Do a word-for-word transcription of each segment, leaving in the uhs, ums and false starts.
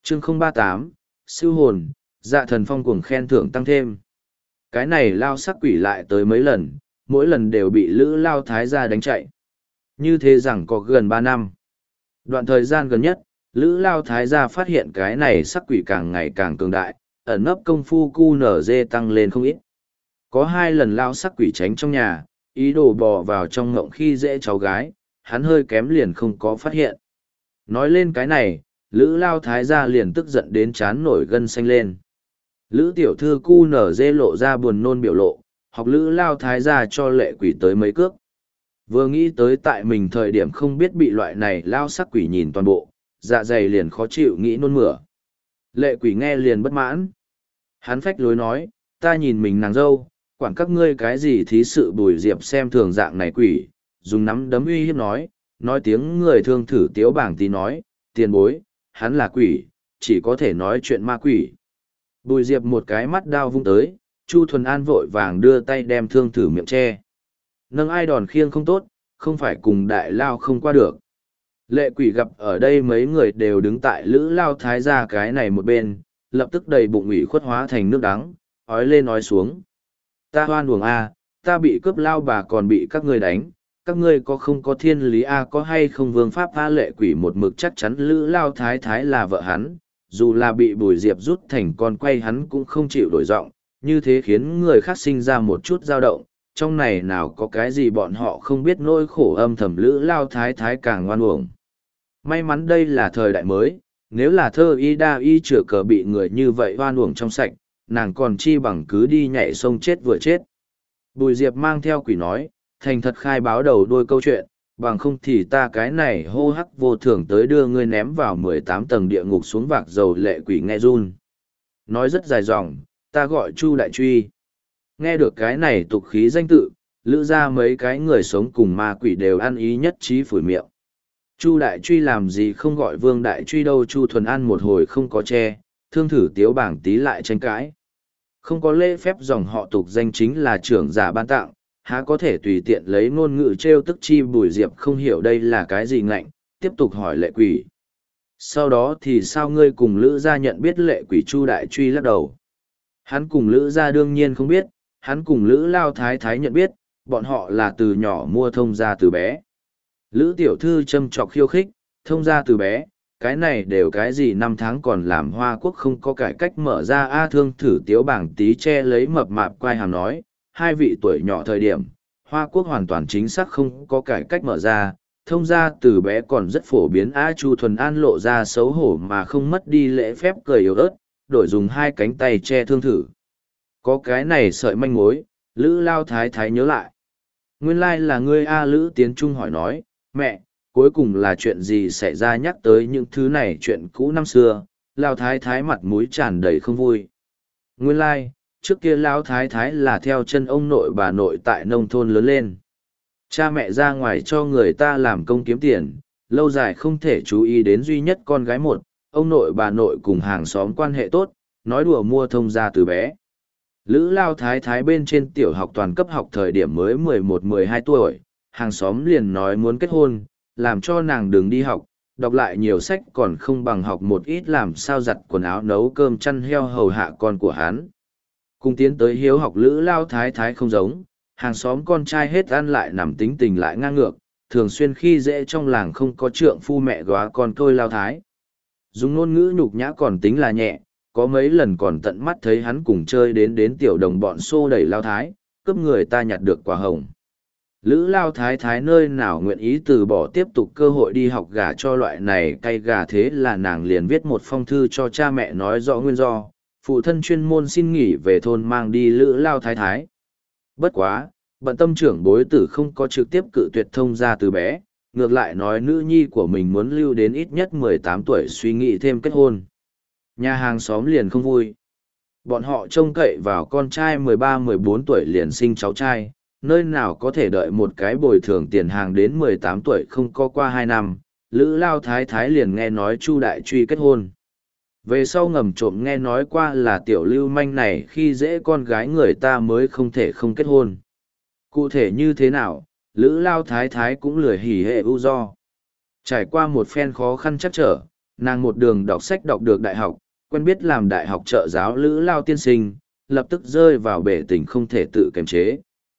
chương không ba tám, siêu hồn, dạ thần phong cuồng khen thưởng tăng thêm. Cái này lao sắc quỷ lại tới mấy lần, mỗi lần đều bị Lữ Lao Thái gia đánh chạy. Như thế rằng có gần ba năm. Đoạn thời gian gần nhất, Lữ Lao Thái gia phát hiện cái này sắc quỷ càng ngày càng cường đại, ẩn nấp công phu cu nở dê tăng lên không ít. Có hai lần Lao sắc quỷ tránh trong nhà, ý đồ bò vào trong ngộng khi dễ cháu gái, hắn hơi kém liền không có phát hiện. Nói lên cái này, Lữ Lao Thái gia liền tức giận đến chán nổi gân xanh lên. Lữ tiểu thư cu nở dê lộ ra buồn nôn biểu lộ, học Lữ Lao Thái gia cho lệ quỷ tới mấy cước. Vừa nghĩ tới tại mình thời điểm không biết bị loại này lao sắc quỷ nhìn toàn bộ, dạ dày liền khó chịu nghĩ nôn mửa. Lệ quỷ nghe liền bất mãn. Hắn phách lối nói, ta nhìn mình nàng dâu, quản các ngươi cái gì thí sự Bùi Diệp xem thường dạng này quỷ, dùng nắm đấm uy hiếp nói, nói tiếng người thương thử tiếu bảng tí nói, tiền bối, hắn là quỷ, chỉ có thể nói chuyện ma quỷ. Bùi Diệp một cái mắt đao vung tới, Chu Thuần An vội vàng đưa tay đem thương thử miệng che. Nâng ai đòn khiêng không tốt, không phải cùng đại lao không qua được. Lệ quỷ gặp ở đây mấy người đều đứng tại Lữ Lao Thái gia cái này một bên, lập tức đầy bụng ủy khuất hóa thành nước đắng, ói lên ói xuống. Ta hoan uổng a, ta bị cướp lao bà còn bị các ngươi đánh, các ngươi có không có thiên lý a có hay không vương pháp a lệ quỷ một mực chắc chắn Lữ Lao Thái Thái là vợ hắn, dù là bị Bùi Diệp rút thành con quay hắn cũng không chịu đổi giọng, như thế khiến người khác sinh ra một chút dao động, trong này nào có cái gì bọn họ không biết nỗi khổ âm thầm Lữ Lao Thái Thái càng ngoan uổng. May mắn đây là thời đại mới, nếu là thơ y đa y chữa cờ bị người như vậy hoan uổng trong sạch, nàng còn chi bằng cứ đi nhảy sông chết vừa chết. Bùi Diệp mang theo quỷ nói, thành thật khai báo đầu đuôi câu chuyện, bằng không thì ta cái này hô hắc vô thường tới đưa ngươi ném vào mười tám tầng địa ngục xuống vạc dầu lệ quỷ nghe run. Nói rất dài dòng, ta gọi Chu Đại Truy. Nghe được cái này tục khí danh tự, lữ ra mấy cái người sống cùng ma quỷ đều ăn ý nhất trí phủi miệng. Chu Đại Truy làm gì không gọi Vương Đại Truy đâu. Chu Thuần An một hồi không có che, thương thử tiếu bảng tí lại tranh cãi. Không có lễ phép dòng họ tục danh chính là trưởng giả ban tặng, há có thể tùy tiện lấy ngôn ngữ trêu tức chi. Bùi Diệp không hiểu đây là cái gì ngạnh, tiếp tục hỏi lệ quỷ. Sau đó thì sao ngươi cùng Lữ gia nhận biết lệ quỷ? Chu Đại Truy lắc đầu. Hắn cùng Lữ gia đương nhiên không biết, hắn cùng Lữ Lao Thái Thái nhận biết, bọn họ là từ nhỏ mua thông gia từ bé. Lữ tiểu thư châm trọc khiêu khích, thông gia từ bé, cái này đều cái gì năm tháng còn làm Hoa Quốc không có cải cách mở ra a thương thử tiếu bảng tí che lấy mập mạp quai hàm nói, hai vị tuổi nhỏ thời điểm, Hoa Quốc hoàn toàn chính xác không có cải cách mở ra, thông gia từ bé còn rất phổ biến a. Chu Thuần An lộ ra xấu hổ mà không mất đi lễ phép cười yếu ớt, đổi dùng hai cánh tay che thương thử. Có cái này sợi manh mối, Lữ Lao Thái Thái nhớ lại. Nguyên lai là ngươi a. Lữ Tiến Trung hỏi nói, mẹ, cuối cùng là chuyện gì xảy ra? Nhắc tới những thứ này chuyện cũ năm xưa, Lao Thái Thái mặt mũi tràn đầy không vui. Nguyên lai, trước kia Lao Thái Thái là theo chân ông nội bà nội tại nông thôn lớn lên. Cha mẹ ra ngoài cho người ta làm công kiếm tiền, lâu dài không thể chú ý đến duy nhất con gái một, ông nội bà nội cùng hàng xóm quan hệ tốt, nói đùa mua thông gia từ bé. Lữ Lao Thái Thái bên trên tiểu học toàn cấp học thời điểm mới mười một mười hai tuổi, hàng xóm liền nói muốn kết hôn, làm cho nàng đừng đi học, đọc lại nhiều sách còn không bằng học một ít làm sao giặt quần áo nấu cơm chăn heo hầu hạ con của hắn. Cùng tiến tới hiếu học Lữ Lao Thái Thái không giống, hàng xóm con trai hết ăn lại nằm tính tình lại ngang ngược, thường xuyên khi dễ trong làng không có trượng phu mẹ góa con tôi Lao Thái. Dùng ngôn ngữ nhục nhã còn tính là nhẹ, có mấy lần còn tận mắt thấy hắn cùng chơi đến đến tiểu đồng bọn xô đẩy Lao Thái, cướp người ta nhặt được quả hồng. Lữ Lao Thái Thái nơi nào nguyện ý từ bỏ tiếp tục cơ hội đi học gà cho loại này cay gà, thế là nàng liền viết một phong thư cho cha mẹ nói rõ nguyên do, phụ thân chuyên môn xin nghỉ về thôn mang đi Lữ Lao Thái Thái. Bất quá, bận tâm trưởng bối tử không có trực tiếp cự tuyệt thông gia từ bé, ngược lại nói nữ nhi của mình muốn lưu đến ít nhất mười tám tuổi suy nghĩ thêm kết hôn. Nhà hàng xóm liền không vui. Bọn họ trông cậy vào con trai mười ba mười bốn tuổi liền sinh cháu trai, nơi nào có thể đợi một cái bồi thường tiền hàng đến mười tám tuổi không có qua hai năm, Lữ Lao Thái Thái liền nghe nói Chu Đại Truy kết hôn. Về sau ngầm trộm nghe nói qua là tiểu lưu manh này khi dễ con gái người ta mới không thể không kết hôn. Cụ thể như thế nào, Lữ Lao Thái Thái cũng lười hỉ hệ ưu do. Trải qua một phen khó khăn chắc trở, Nàng một đường đọc sách đọc được đại học, quen biết làm đại học trợ giáo Lữ Lao tiên sinh, lập tức rơi vào bể tình không thể tự kiềm chế.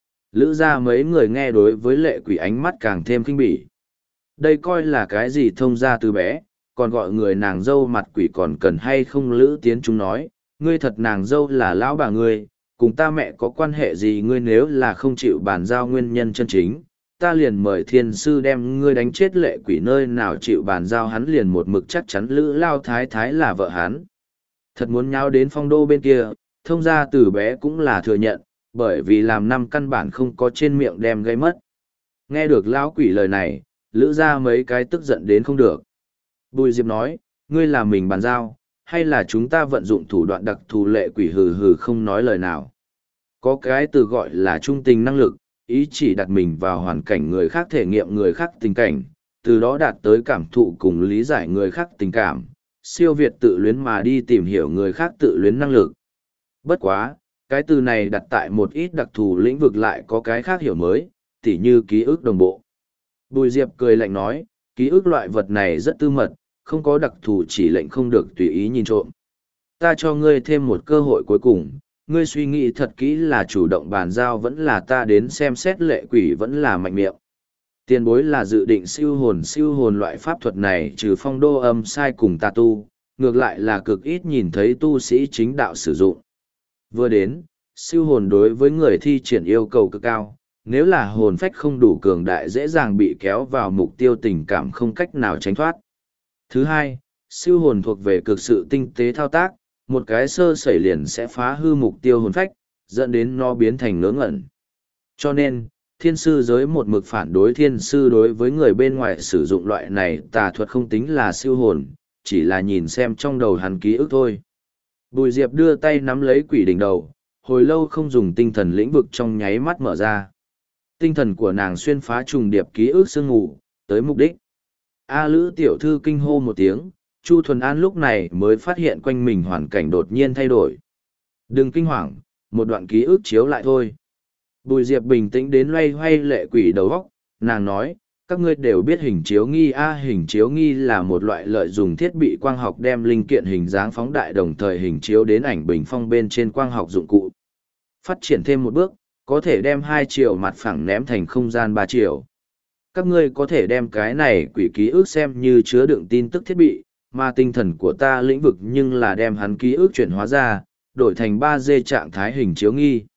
Lữ ra mấy người nghe đối với lệ quỷ ánh mắt càng thêm kinh bỉ. Đây coi là cái gì thông ra từ bé, còn gọi người nàng dâu mặt quỷ còn cần hay không. Lữ Tiến chúng nói, ngươi thật nàng dâu là lão bà ngươi, cùng ta mẹ có quan hệ gì? Ngươi nếu là không chịu bàn giao nguyên nhân chân chính, ta liền mời thiên sư đem ngươi đánh chết. Lệ quỷ nơi nào chịu bàn giao, hắn liền một mực chắc chắn Lữ Lao thái thái là vợ hắn. Thật muốn nháo đến Phong Đô bên kia, thông ra từ bé cũng là thừa nhận, bởi vì làm năm căn bản không có trên miệng đem gây mất. Nghe được lão quỷ lời này, Lữ ra mấy cái tức giận đến không được. Bùi Diệp nói, ngươi là mình bàn giao, hay là chúng ta vận dụng thủ đoạn đặc thù? Lệ quỷ hừ hừ không nói lời nào. Có cái từ gọi là trung tình năng lực, ý chỉ đặt mình vào hoàn cảnh người khác, thể nghiệm người khác tình cảnh, từ đó đạt tới cảm thụ cùng lý giải người khác tình cảm, siêu việt tự luyến mà đi tìm hiểu người khác tự luyến năng lực. Bất quá, cái từ này đặt tại một ít đặc thù lĩnh vực lại có cái khác hiểu mới, tỉ như ký ức đồng bộ. Bùi Diệp cười lạnh nói, ký ức loại vật này rất tư mật, không có đặc thù chỉ lệnh không được tùy ý nhìn trộm. Ta cho ngươi thêm một cơ hội cuối cùng, ngươi suy nghĩ thật kỹ là chủ động bàn giao vẫn là ta đến xem xét. Lệ quỷ vẫn là mạnh miệng. Tiền bối là dự định siêu hồn siêu hồn loại pháp thuật này trừ Phong Đô âm sai cùng tà tu, ngược lại là cực ít nhìn thấy tu sĩ chính đạo sử dụng. Vừa đến, siêu hồn đối với người thi triển yêu cầu cực cao, nếu là hồn phách không đủ cường đại dễ dàng bị kéo vào mục tiêu tình cảm không cách nào tránh thoát. Thứ hai, siêu hồn thuộc về cực sự tinh tế thao tác, một cái sơ sẩy liền sẽ phá hư mục tiêu hồn phách, dẫn đến nó biến thành ngớ ngẩn. Cho nên, thiên sư giới một mực phản đối thiên sư đối với người bên ngoài sử dụng loại này tà thuật không tính là siêu hồn, chỉ là nhìn xem trong đầu hắn ký ức thôi. Bùi Diệp đưa tay nắm lấy quỷ đỉnh đầu, hồi lâu không dùng tinh thần lĩnh vực trong nháy mắt mở ra. Tinh thần của nàng xuyên phá trùng điệp ký ức sương ngủ, tới mục đích. A Lữ tiểu thư kinh hô một tiếng, Chu Thuần An lúc này mới phát hiện quanh mình hoàn cảnh đột nhiên thay đổi. Đừng kinh hoàng, một đoạn ký ức chiếu lại thôi. Bùi Diệp bình tĩnh đến loay hoay lệ quỷ đầu óc, nàng nói, các ngươi đều biết hình chiếu nghi a hình chiếu nghi là một loại lợi dụng thiết bị quang học đem linh kiện hình dáng phóng đại đồng thời hình chiếu đến ảnh bình phong bên trên quang học dụng cụ. Phát triển thêm một bước, có thể đem hai chiều mặt phẳng ném thành không gian ba chiều. Các ngươi có thể đem cái này quỷ ký ức xem như chứa đựng tin tức thiết bị, mà tinh thần của ta lĩnh vực nhưng là đem hắn ký ức chuyển hóa ra, đổi thành ba D trạng thái hình chiếu nghi.